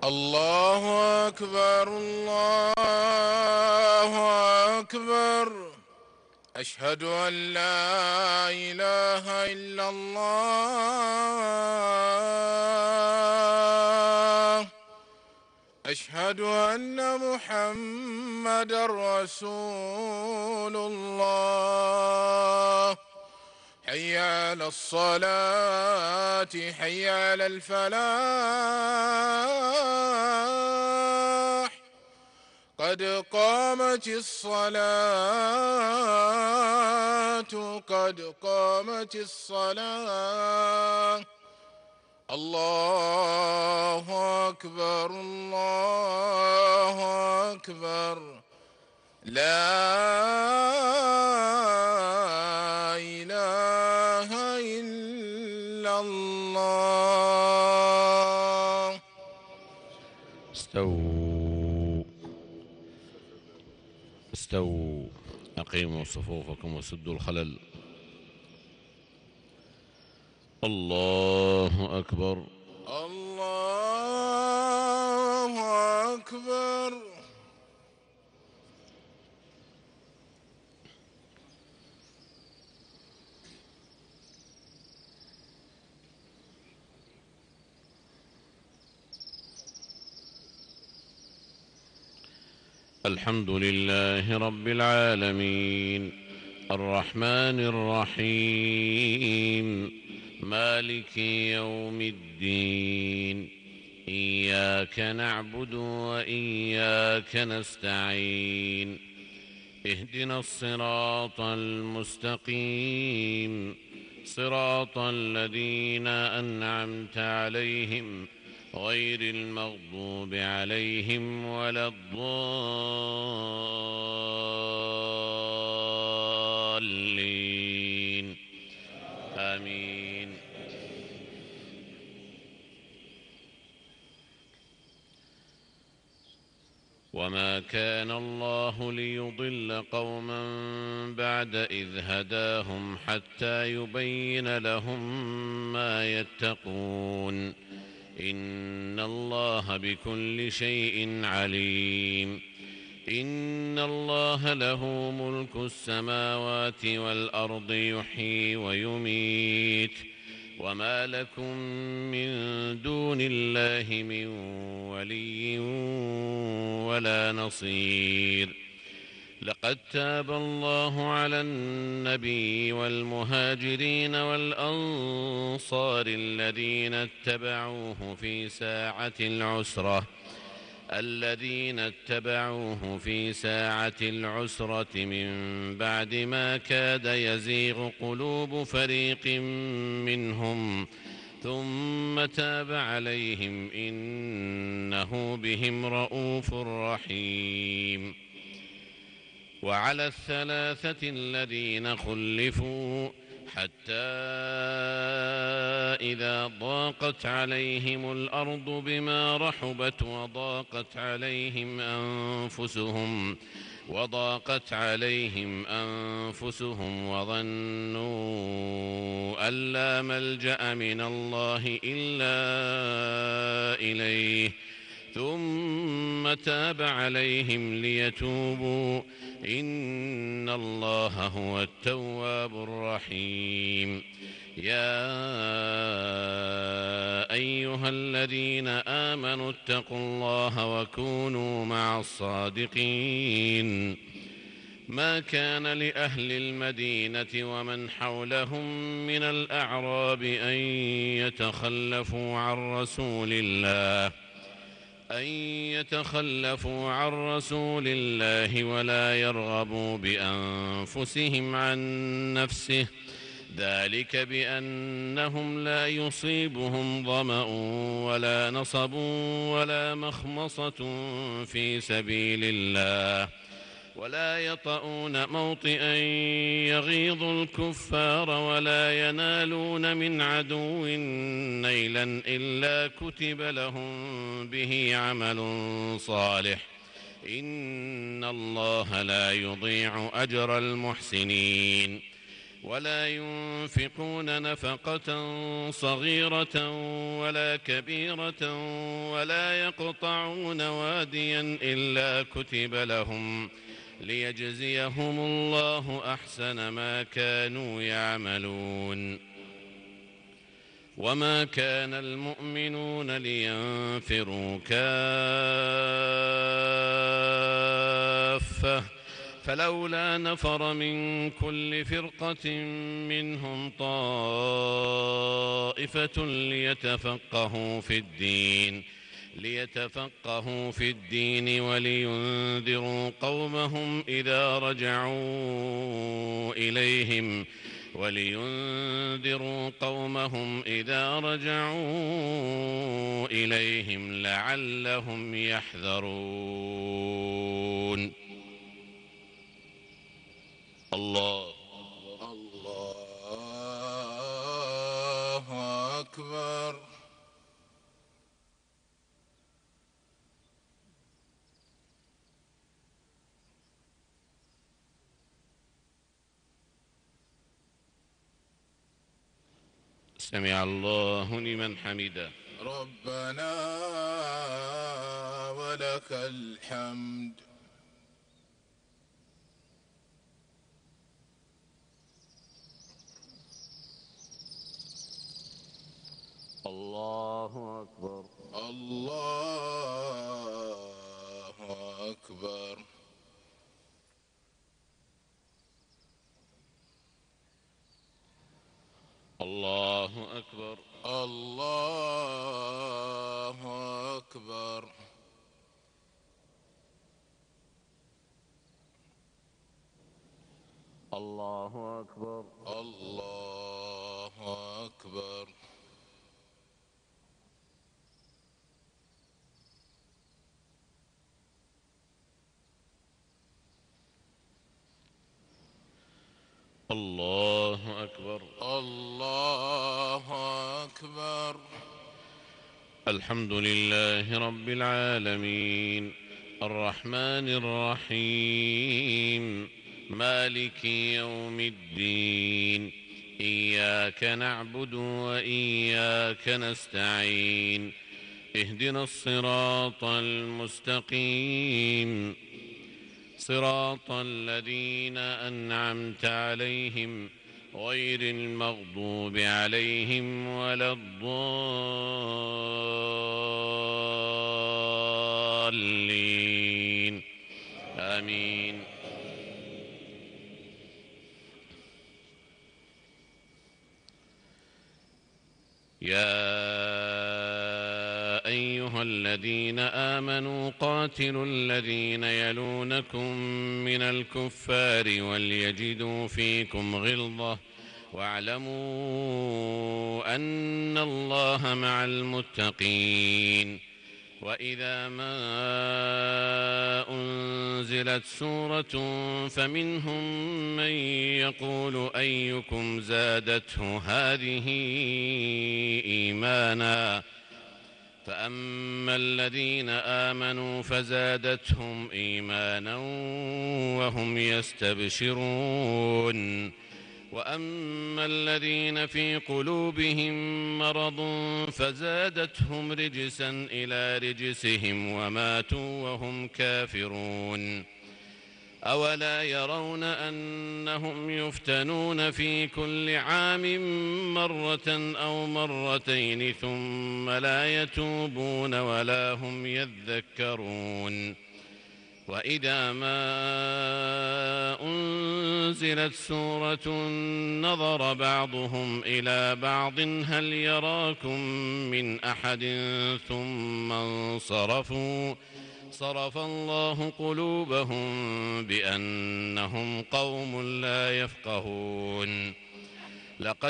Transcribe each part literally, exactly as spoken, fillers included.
الله أكبر الله أكبر. أشهد أن لا إله إلا الله. أشهد أن محمدًا رسول الله. حي على الصلاة حي على الفلاح. قد قامت الصلاة قد قامت الصلاة. الله أكبر الله أكبر. لا إله إلا الله. استووا استووا أقيموا صفوفكم وسدوا الخلل. الله أكبر الله أكبر. الحمد لله رب العالمين الرحمن الرحيم مالك يوم الدين. إياك نعبد وإياك نستعين. اهدنا الصراط المستقيم صراط الذين أنعمت عليهم غير المغضوب عليهم ولا الضالين. آمين. وما كان الله ليضل قوما بعد إذ هداهم حتى يبين لهم ما يتقون. إن الله بكل شيء عليم. إن الله له ملك السماوات والأرض يحيي ويميت. وما لكم من دون الله من ولي ولا نصير. لقد تاب الله على النبي والمهاجرين والأنصار الذين اتبعوه في ساعة العسرة الذين اتبعوه في ساعة العسرة من بعد ما كاد يزيغ قلوب فريق منهم ثم تاب عليهم إنه بهم رءوف رحيم. وعلى الثلاثة الذين خلفوا حتى إذا ضاقت عليهم الأرض بما رحبت وضاقت عليهم أنفسهم وضاقت عليهم أنفسهم وظنوا أن لا ملجأ من الله إلا إليه ثم تاب عليهم ليتوبوا إن الله هو التواب الرحيم. يا أيها الذين آمنوا اتقوا الله وكونوا مع الصادقين. ما كان لأهل المدينة ومن حولهم من الأعراب أن يتخلفوا عن رسول الله أن يتخلفوا عن رسول الله ولا يرغبوا بأنفسهم عن نفسه ذلك بأنهم لا يصيبهم ظمأ ولا نصب ولا مخمصة في سبيل الله ولا يطؤون موطئا يغيظ الكفار ولا ينالون من عدو نيلا إلا كتب لهم به عمل صالح إن الله لا يضيع أجر المحسنين. ولا ينفقون نفقة صغيرة ولا كبيرة ولا يقطعون واديا إلا كتب لهم ليجزيهم الله أحسن ما كانوا يعملون. وما كان المؤمنون لينفروا كافة فلولا نفر من كل فرقة منهم طائفة ليتفقهوا في الدين ليتفقهوا في الدين ولينذروا قومهم إذا رجعوا إليهم ولينذروا قومهم إذا رجعوا إليهم لعلهم يحذرون. الله الله أكبر. سمع الله لمن حمده. ربنا ولك الحمد. الله أكبر. الله أكبر. الله أكبر. الله أكبر. الله أكبر. الله أكبر. الله أكبر. الله أكبر. الحمد لله رب العالمين الرحمن الرحيم مالك يوم الدين إياك نعبد وإياك نستعين اهدنا الصراط المستقيم صراط الذين أنعمت عليهم غير المغضوب عليهم ولا الضالين آمين. يا أيها الذين آمنوا قاتلوا الذين يلونكم من الكفار وليجدوا فيكم غلظة واعلموا أن الله مع المتقين. وإذا ما أنزلت سورة فمنهم من يقول أيكم زادته هذه إيمانا فأما الذين آمنوا فزادتهم إيمانا وهم يستبشرون وأما الذين في قلوبهم مرض فزادتهم رجسا إلى رجسهم وماتوا وهم كافرون. أولا يرون أنهم يفتنون في كل عام مرة أو مرتين ثم لا يتوبون ولا هم يذكرون. وإذا ما أنزلت سورة نظر بعضهم إلى بعض هل يراكم من أحد ثم انصرفوا صرف الله قلوبهم بأنهم قوم لا يفقهون. لقد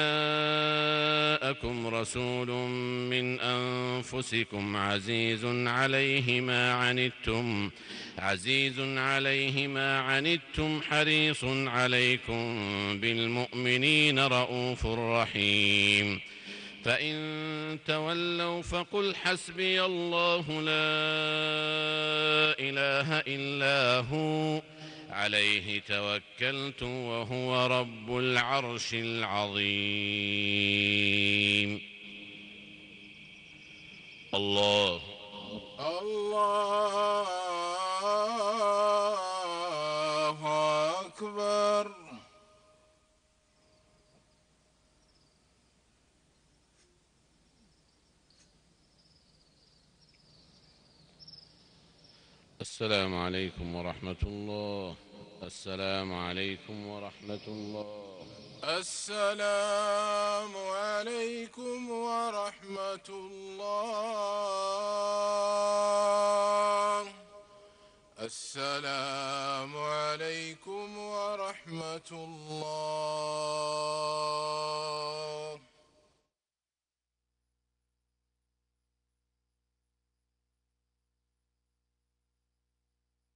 جاءكم رسول من أنفسكم عزيز عليه ما عنتم عزيز عليه ما عنتم حريص عليكم بالمؤمنين رؤوف رحيم. فإن تولوا فقل حسبي الله لا إله إلا هو عليه توكلت وهو رب العرش العظيم. الله الله أكبر. السلام عليكم ورحمة الله. السلام عليكم ورحمة الله. السلام عليكم ورحمة الله. السلام عليكم ورحمة الله.